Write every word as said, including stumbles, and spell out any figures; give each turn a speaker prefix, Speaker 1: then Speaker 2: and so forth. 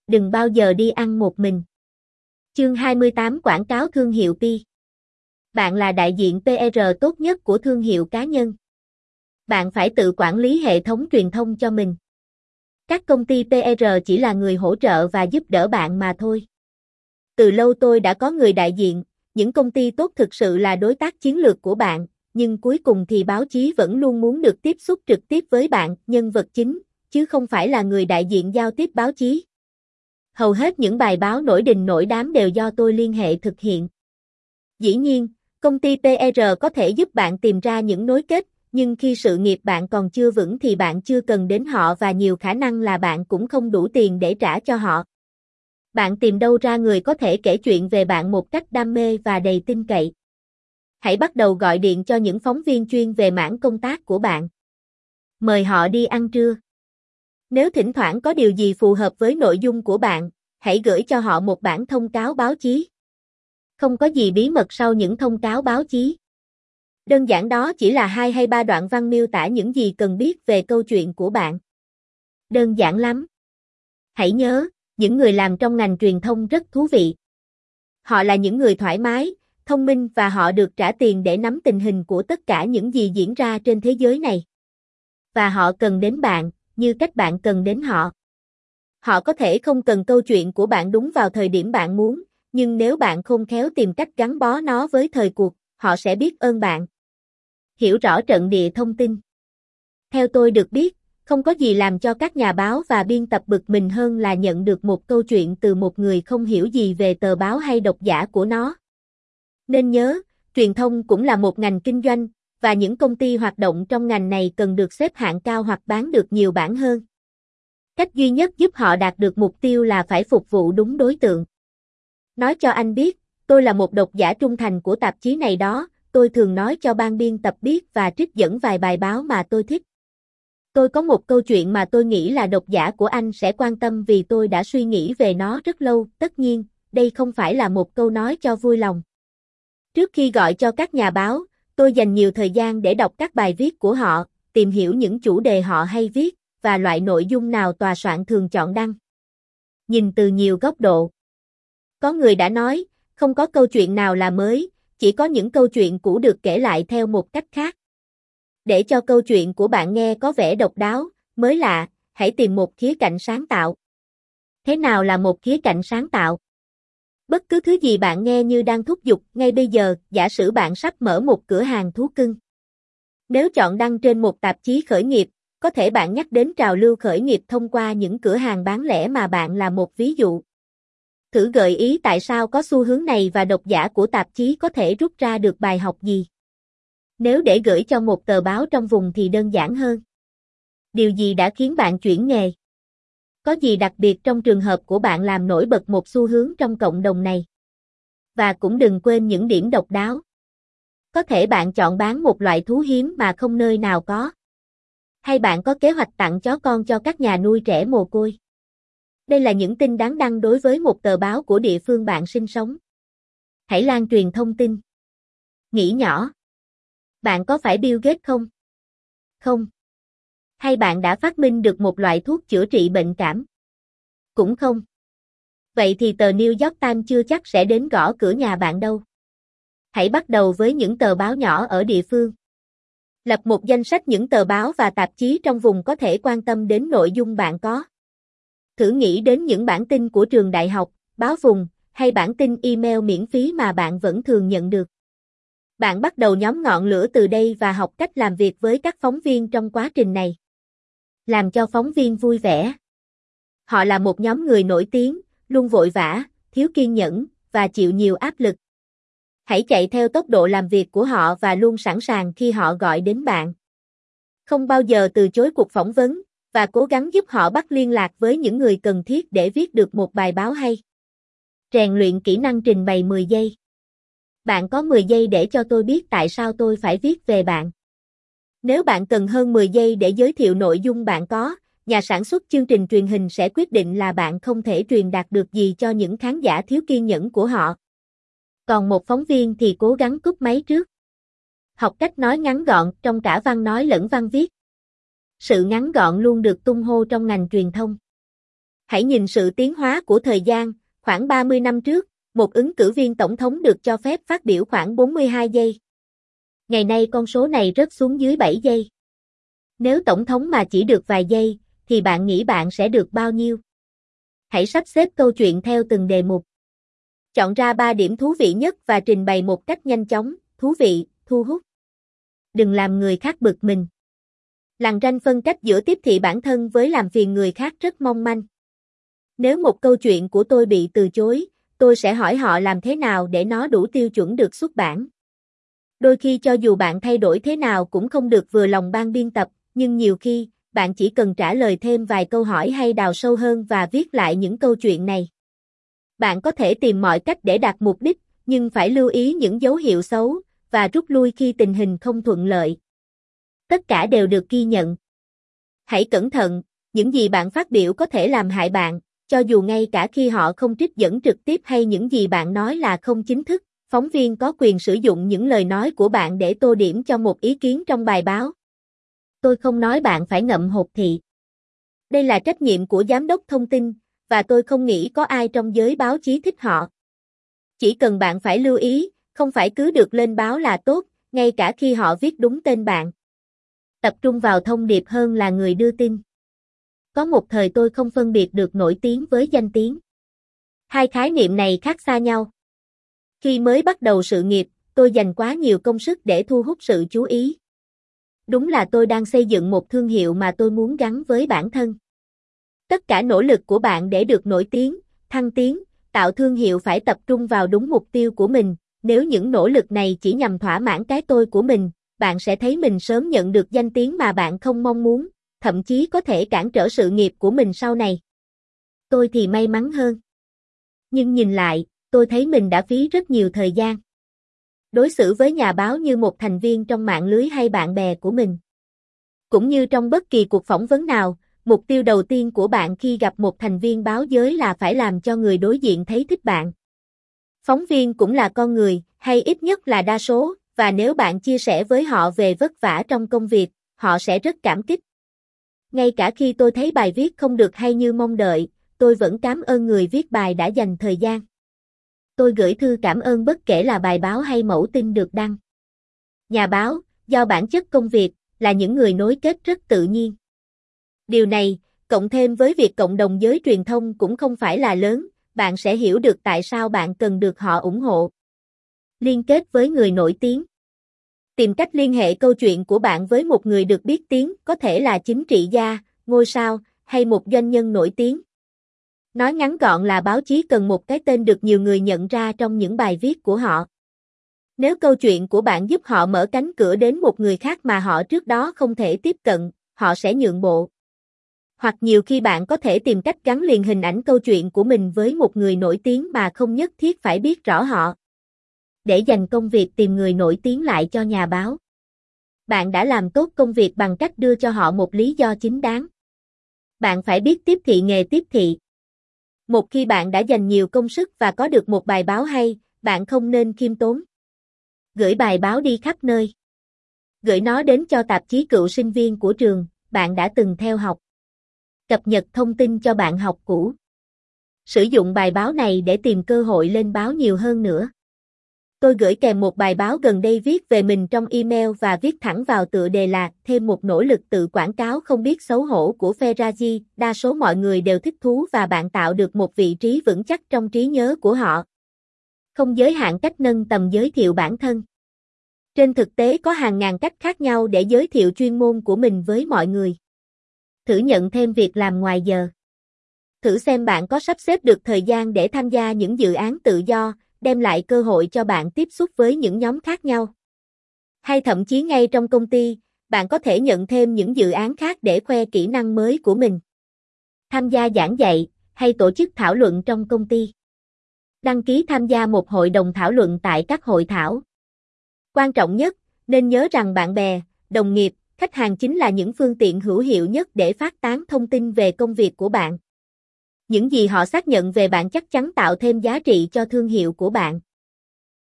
Speaker 1: đừng bao giờ đi ăn một mình. Chương hai mươi tám Quảng cáo thương hiệu Pi. Bạn là đại diện pê rờ tốt nhất của thương hiệu cá nhân. Bạn phải tự quản lý hệ thống truyền thông cho mình. Các công ty pê rờ chỉ là người hỗ trợ và giúp đỡ bạn mà thôi. Từ lâu tôi đã có người đại diện, những công ty tốt thực sự là đối tác chiến lược của bạn, nhưng cuối cùng thì báo chí vẫn luôn muốn được tiếp xúc trực tiếp với bạn, nhân vật chính, chứ không phải là người đại diện giao tiếp báo chí. Hầu hết những bài báo nổi đình nổi đám đều do tôi liên hệ thực hiện. Dĩ nhiên, công ty pê rờ có thể giúp bạn tìm ra những nối kết, nhưng khi sự nghiệp bạn còn chưa vững thì bạn chưa cần đến họ và nhiều khả năng là bạn cũng không đủ tiền để trả cho họ. Bạn tìm đâu ra người có thể kể chuyện về bạn một cách đam mê và đầy tin cậy? Hãy bắt đầu gọi điện cho những phóng viên chuyên về mảng công tác của bạn. Mời họ đi ăn trưa. Nếu thỉnh thoảng có điều gì phù hợp với nội dung của bạn, hãy gửi cho họ một bản thông cáo báo chí. Không có gì bí mật sau những thông cáo báo chí. Đơn giản đó chỉ là hai hay ba đoạn văn miêu tả những gì cần biết về câu chuyện của bạn. Đơn giản lắm. Hãy nhớ, những người làm trong ngành truyền thông rất thú vị. Họ là những người thoải mái, thông minh và họ được trả tiền để nắm tình hình của tất cả những gì diễn ra trên thế giới này. Và họ cần đến bạn, như cách bạn cần đến họ. Họ có thể không cần câu chuyện của bạn đúng vào thời điểm bạn muốn, nhưng nếu bạn khôn khéo tìm cách gắn bó nó với thời cuộc, họ sẽ biết ơn bạn. Hiểu rõ trận địa thông tin. Theo tôi được biết, không có gì làm cho các nhà báo và biên tập bực mình hơn là nhận được một câu chuyện từ một người không hiểu gì về tờ báo hay độc giả của nó. Nên nhớ, truyền thông cũng là một ngành kinh doanh, và những công ty hoạt động trong ngành này cần được xếp hạng cao hoặc bán được nhiều bản hơn. Cách duy nhất giúp họ đạt được mục tiêu là phải phục vụ đúng đối tượng. Nói cho anh biết, tôi là một độc giả trung thành của tạp chí này đó, tôi thường nói cho ban biên tập biết và trích dẫn vài bài báo mà tôi thích. Tôi có một câu chuyện mà tôi nghĩ là độc giả của anh sẽ quan tâm vì tôi đã suy nghĩ về nó rất lâu, tất nhiên, đây không phải là một câu nói cho vui lòng. Trước khi gọi cho các nhà báo, tôi dành nhiều thời gian để đọc các bài viết của họ, tìm hiểu những chủ đề họ hay viết, và loại nội dung nào tòa soạn thường chọn đăng. Nhìn từ nhiều góc độ. Có người đã nói, không có câu chuyện nào là mới, chỉ có những câu chuyện cũ được kể lại theo một cách khác. Để cho câu chuyện của bạn nghe có vẻ độc đáo, mới lạ, hãy tìm một khía cạnh sáng tạo. Thế nào là một khía cạnh sáng tạo? Bất cứ thứ gì bạn nghe như đang thúc giục ngay bây giờ, giả sử bạn sắp mở một cửa hàng thú cưng. Nếu chọn đăng trên một tạp chí khởi nghiệp, có thể bạn nhắc đến trào lưu khởi nghiệp thông qua những cửa hàng bán lẻ mà bạn là một ví dụ. Thử gợi ý tại sao có xu hướng này và độc giả của tạp chí có thể rút ra được bài học gì. Nếu để gửi cho một tờ báo trong vùng thì đơn giản hơn. Điều gì đã khiến bạn chuyển nghề? Có gì đặc biệt trong trường hợp của bạn làm nổi bật một xu hướng trong cộng đồng này? Và cũng đừng quên những điểm độc đáo. Có thể bạn chọn bán một loại thú hiếm mà không nơi nào có. Hay bạn có kế hoạch tặng chó con cho các nhà nuôi trẻ mồ côi. Đây là những tin đáng đăng đối với một tờ báo của địa phương bạn sinh sống. Hãy lan truyền thông tin. Nghĩ nhỏ. Bạn có phải Bill Gates không? Không. Hay bạn đã phát minh được một loại thuốc chữa trị bệnh cảm? Cũng không. Vậy thì tờ New York Times chưa chắc sẽ đến gõ cửa nhà bạn đâu. Hãy bắt đầu với những tờ báo nhỏ ở địa phương. Lập một danh sách những tờ báo và tạp chí trong vùng có thể quan tâm đến nội dung bạn có. Thử nghĩ đến những bản tin của trường đại học, báo vùng, hay bản tin email miễn phí mà bạn vẫn thường nhận được. Bạn bắt đầu nhóm ngọn lửa từ đây và học cách làm việc với các phóng viên trong quá trình này. Làm cho phóng viên vui vẻ. Họ là một nhóm người nổi tiếng, luôn vội vã, thiếu kiên nhẫn, và chịu nhiều áp lực. Hãy chạy theo tốc độ làm việc của họ và luôn sẵn sàng khi họ gọi đến bạn. Không bao giờ từ chối cuộc phỏng vấn, và cố gắng giúp họ bắt liên lạc với những người cần thiết để viết được một bài báo hay. Rèn luyện kỹ năng trình bày mười giây. Bạn có mười giây để cho tôi biết tại sao tôi phải viết về bạn. Nếu bạn cần hơn mười giây để giới thiệu nội dung bạn có, nhà sản xuất chương trình truyền hình sẽ quyết định là bạn không thể truyền đạt được gì cho những khán giả thiếu kiên nhẫn của họ. Còn một phóng viên thì cố gắng cúp máy trước. Học cách nói ngắn gọn trong cả văn nói lẫn văn viết. Sự ngắn gọn luôn được tung hô trong ngành truyền thông. Hãy nhìn sự tiến hóa của thời gian, khoảng ba mươi năm trước, một ứng cử viên tổng thống được cho phép phát biểu khoảng bốn mươi hai giây. Ngày nay con số này rớt xuống dưới bảy giây. Nếu tổng thống mà chỉ được vài giây, thì bạn nghĩ bạn sẽ được bao nhiêu? Hãy sắp xếp câu chuyện theo từng đề mục. Chọn ra ba điểm thú vị nhất và trình bày một cách nhanh chóng, thú vị, thu hút. Đừng làm người khác bực mình. Lằn ranh phân cách giữa tiếp thị bản thân với làm phiền người khác rất mong manh. Nếu một câu chuyện của tôi bị từ chối, tôi sẽ hỏi họ làm thế nào để nó đủ tiêu chuẩn được xuất bản. Đôi khi cho dù bạn thay đổi thế nào cũng không được vừa lòng ban biên tập, nhưng nhiều khi, bạn chỉ cần trả lời thêm vài câu hỏi hay đào sâu hơn và viết lại những câu chuyện này. Bạn có thể tìm mọi cách để đạt mục đích, nhưng phải lưu ý những dấu hiệu xấu, và rút lui khi tình hình không thuận lợi. Tất cả đều được ghi nhận. Hãy cẩn thận, những gì bạn phát biểu có thể làm hại bạn, cho dù ngay cả khi họ không trích dẫn trực tiếp hay những gì bạn nói là không chính thức. Phóng viên có quyền sử dụng những lời nói của bạn để tô điểm cho một ý kiến trong bài báo. Tôi không nói bạn phải ngậm hột thị. Đây là trách nhiệm của giám đốc thông tin, và tôi không nghĩ có ai trong giới báo chí thích họ. Chỉ cần bạn phải lưu ý, không phải cứ được lên báo là tốt, ngay cả khi họ viết đúng tên bạn. Tập trung vào thông điệp hơn là người đưa tin. Có một thời tôi không phân biệt được nổi tiếng với danh tiếng. Hai khái niệm này khác xa nhau. Khi mới bắt đầu sự nghiệp, tôi dành quá nhiều công sức để thu hút sự chú ý. Đúng là tôi đang xây dựng một thương hiệu mà tôi muốn gắn với bản thân. Tất cả nỗ lực của bạn để được nổi tiếng, thăng tiến, tạo thương hiệu phải tập trung vào đúng mục tiêu của mình. Nếu những nỗ lực này chỉ nhằm thỏa mãn cái tôi của mình, bạn sẽ thấy mình sớm nhận được danh tiếng mà bạn không mong muốn, thậm chí có thể cản trở sự nghiệp của mình sau này. Tôi thì may mắn hơn. Nhưng nhìn lại, tôi thấy mình đã phí rất nhiều thời gian. Đối xử với nhà báo như một thành viên trong mạng lưới hay bạn bè của mình. Cũng như trong bất kỳ cuộc phỏng vấn nào, mục tiêu đầu tiên của bạn khi gặp một thành viên báo giới là phải làm cho người đối diện thấy thích bạn. Phóng viên cũng là con người, hay ít nhất là đa số, và nếu bạn chia sẻ với họ về vất vả trong công việc, họ sẽ rất cảm kích. Ngay cả khi tôi thấy bài viết không được hay như mong đợi, tôi vẫn cảm ơn người viết bài đã dành thời gian. Tôi gửi thư cảm ơn bất kể là bài báo hay mẫu tin được đăng. Nhà báo, do bản chất công việc, là những người nối kết rất tự nhiên. Điều này, cộng thêm với việc cộng đồng giới truyền thông cũng không phải là lớn, bạn sẽ hiểu được tại sao bạn cần được họ ủng hộ. Liên kết với người nổi tiếng. Tìm cách liên hệ câu chuyện của bạn với một người được biết tiếng, có thể là chính trị gia, ngôi sao, hay một doanh nhân nổi tiếng. Nói ngắn gọn là báo chí cần một cái tên được nhiều người nhận ra trong những bài viết của họ. Nếu câu chuyện của bạn giúp họ mở cánh cửa đến một người khác mà họ trước đó không thể tiếp cận, họ sẽ nhượng bộ. Hoặc nhiều khi bạn có thể tìm cách gắn liền hình ảnh câu chuyện của mình với một người nổi tiếng mà không nhất thiết phải biết rõ họ. Để dành công việc tìm người nổi tiếng lại cho nhà báo, bạn đã làm tốt công việc bằng cách đưa cho họ một lý do chính đáng. Bạn phải biết tiếp thị nghề tiếp thị. Một khi bạn đã dành nhiều công sức và có được một bài báo hay, bạn không nên khiêm tốn. Gửi bài báo đi khắp nơi. Gửi nó đến cho tạp chí cựu sinh viên của trường, bạn đã từng theo học. Cập nhật thông tin cho bạn học cũ. Sử dụng bài báo này để tìm cơ hội lên báo nhiều hơn nữa. Tôi gửi kèm một bài báo gần đây viết về mình trong email và viết thẳng vào tựa đề là thêm một nỗ lực tự quảng cáo không biết xấu hổ của Ferrari. Đa số mọi người đều thích thú và bạn tạo được một vị trí vững chắc trong trí nhớ của họ. Không giới hạn cách nâng tầm giới thiệu bản thân. Trên thực tế có hàng ngàn cách khác nhau để giới thiệu chuyên môn của mình với mọi người. Thử nhận thêm việc làm ngoài giờ. Thử xem bạn có sắp xếp được thời gian để tham gia những dự án tự do, đem lại cơ hội cho bạn tiếp xúc với những nhóm khác nhau. Hay thậm chí ngay trong công ty, bạn có thể nhận thêm những dự án khác để khoe kỹ năng mới của mình. Tham gia giảng dạy, hay tổ chức thảo luận trong công ty. Đăng ký tham gia một hội đồng thảo luận tại các hội thảo. Quan trọng nhất, nên nhớ rằng bạn bè, đồng nghiệp, khách hàng chính là những phương tiện hữu hiệu nhất để phát tán thông tin về công việc của bạn. Những gì họ xác nhận về bạn chắc chắn tạo thêm giá trị cho thương hiệu của bạn.